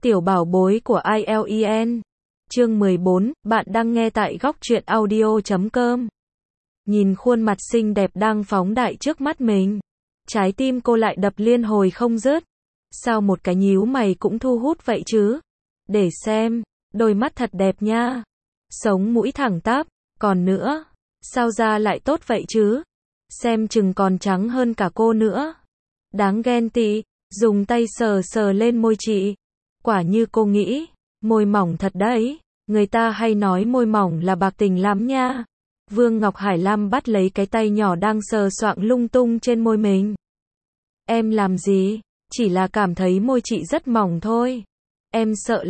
Tiểu bảo bối của ILEN. Chương 14, bạn đang nghe tại góc truyện audio.com. Nhìn khuôn mặt xinh đẹp đang phóng đại trước mắt mình, trái tim cô lại đập liên hồi không dứt. Sao một cái nhíu mày cũng thu hút vậy chứ? Để xem, đôi mắt thật đẹp nha. Sống mũi thẳng tắp, còn nữa, sao da lại tốt vậy chứ? Xem chừng còn trắng hơn cả cô nữa. Đáng ghen tị, dùng tay sờ sờ lên môi chị. Quả như cô nghĩ, môi mỏng thật đấy. Người ta hay nói môi mỏng là bạc tình lắm nha. Vương Ngọc Hải Lam bắt lấy cái tay nhỏ đang sờ soạng lung tung trên môi mình. Em làm gì? Chỉ là cảm thấy môi chị rất mỏng thôi. Em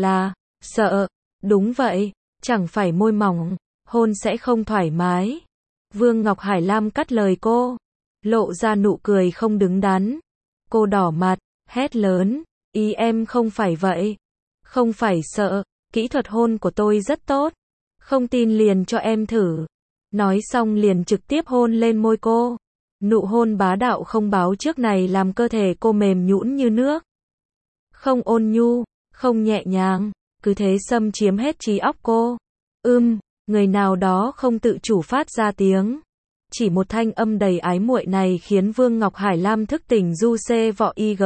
sợ. Đúng vậy, chẳng phải môi mỏng, hôn sẽ không thoải mái. Vương Ngọc Hải Lam cắt lời cô, lộ ra nụ cười không đứng đắn. Cô đỏ mặt, hét lớn, ý em không phải vậy. Không phải sợ, kỹ thuật hôn của tôi rất tốt. Không tin liền cho em thử. Nói xong liền trực tiếp hôn lên môi cô. Nụ hôn bá đạo không báo trước này làm cơ thể cô mềm nhũn như nước. Không ôn nhu, không nhẹ nhàng, cứ thế xâm chiếm hết trí óc cô. Người nào đó không tự chủ phát ra tiếng. Chỉ một thanh âm đầy ái muội này khiến Vương Ngọc Hải Lam thức tỉnh du xê vọ ig.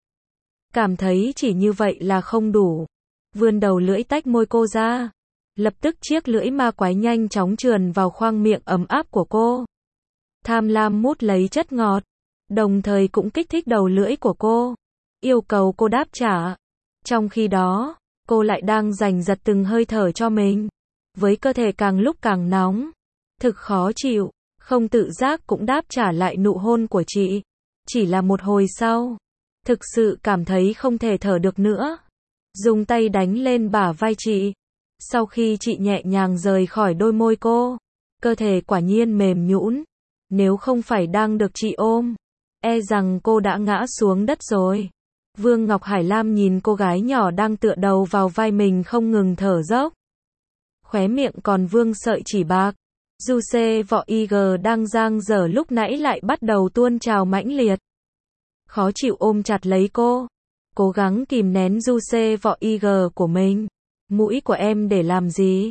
Cảm thấy chỉ như vậy là không đủ. Vươn đầu lưỡi tách môi cô ra. Lập tức chiếc lưỡi ma quái nhanh chóng trườn vào khoang miệng ấm áp của cô. Tham lam mút lấy chất ngọt, đồng thời cũng kích thích đầu lưỡi của cô, yêu cầu cô đáp trả. Trong khi đó, cô lại đang giành giật từng hơi thở cho mình, với cơ thể càng lúc càng nóng, thực khó chịu, không tự giác cũng đáp trả lại nụ hôn của chị. Chỉ là một hồi sau, thực sự cảm thấy không thể thở được nữa, dùng tay đánh lên bả vai chị. Sau khi chị nhẹ nhàng rời khỏi đôi môi cô, cơ thể quả nhiên mềm nhũn. Nếu không phải đang được chị ôm, e rằng cô đã ngã xuống đất rồi. Vương Ngọc Hải Lam nhìn cô gái nhỏ đang tựa đầu vào vai mình không ngừng thở dốc. Khóe miệng còn vương sợi chỉ bạc. Du xê vọ ig đang dang dở lúc nãy lại bắt đầu tuôn trào mãnh liệt. Khó chịu ôm chặt lấy cô, cố gắng kìm nén du xê vọ ig của mình. Mũi của em để làm gì?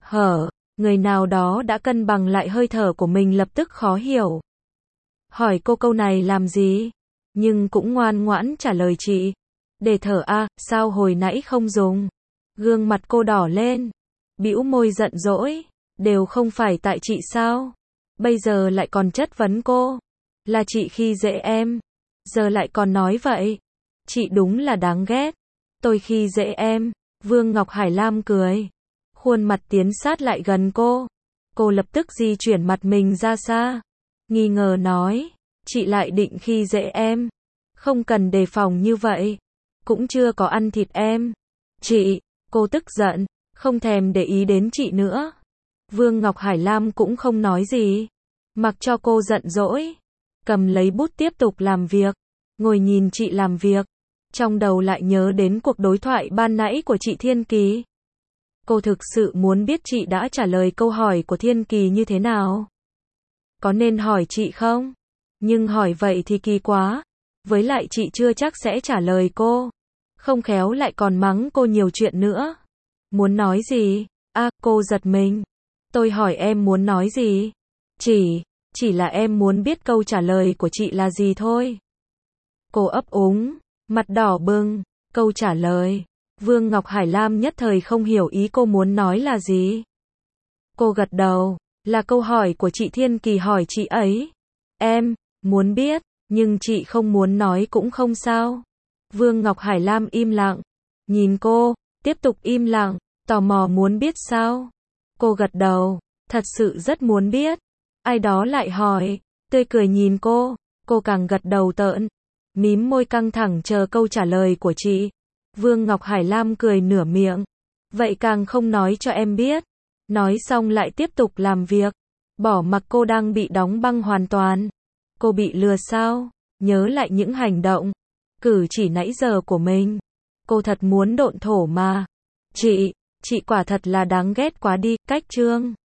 Người nào đó đã cân bằng lại hơi thở của mình lập tức khó hiểu. Hỏi cô câu này làm gì? Nhưng cũng ngoan ngoãn trả lời chị. Để thở à, sao hồi nãy không dùng? Gương mặt cô đỏ lên, bĩu môi giận dỗi. Đều không phải tại chị sao? Bây giờ lại còn chất vấn cô. Là chị khi dễ em. Giờ lại còn nói vậy. Chị đúng là đáng ghét. Tôi khi dễ em. Vương Ngọc Hải Lam cười. Khuôn mặt tiến sát lại gần cô. Cô lập tức di chuyển mặt mình ra xa. Nghi ngờ nói. Chị lại định khi dễ em. Không cần đề phòng như vậy. Cũng chưa có ăn thịt em. Chị, cô tức giận. Không thèm để ý đến chị nữa. Vương Ngọc Hải Lam cũng không nói gì. Mặc cho cô giận dỗi. Cầm lấy bút tiếp tục làm việc. Ngồi nhìn chị làm việc. Trong đầu lại nhớ đến cuộc đối thoại ban nãy của chị Thiên Kỳ. Cô thực sự muốn biết chị đã trả lời câu hỏi của Thiên Kỳ như thế nào. Có nên hỏi chị không? Nhưng hỏi vậy thì kỳ quá. Với lại chị chưa chắc sẽ trả lời cô. Không khéo lại còn mắng cô nhiều chuyện nữa. Muốn nói gì? Cô giật mình. Tôi hỏi em muốn nói gì? Chỉ là em muốn biết câu trả lời của chị là gì thôi. Cô ấp úng, mặt đỏ bừng. Câu trả lời. Vương Ngọc Hải Lam nhất thời không hiểu ý cô muốn nói là gì. Cô gật đầu, là câu hỏi của chị Thiên Kỳ hỏi chị ấy. Em muốn biết, nhưng chị không muốn nói cũng không sao. Vương Ngọc Hải Lam im lặng, nhìn cô, tiếp tục im lặng, tò mò muốn biết sao. Cô gật đầu, thật sự rất muốn biết. Ai đó lại hỏi, tươi cười nhìn cô càng gật đầu tợn, mím môi căng thẳng chờ câu trả lời của chị. Vương Ngọc Hải Lam cười nửa miệng. Vậy càng không nói cho em biết. Nói xong lại tiếp tục làm việc. Bỏ mặc cô đang bị đóng băng hoàn toàn. Cô bị lừa sao? Nhớ lại những hành động, cử chỉ nãy giờ của mình. Cô thật muốn độn thổ mà. Chị quả thật là đáng ghét quá đi. Cách chương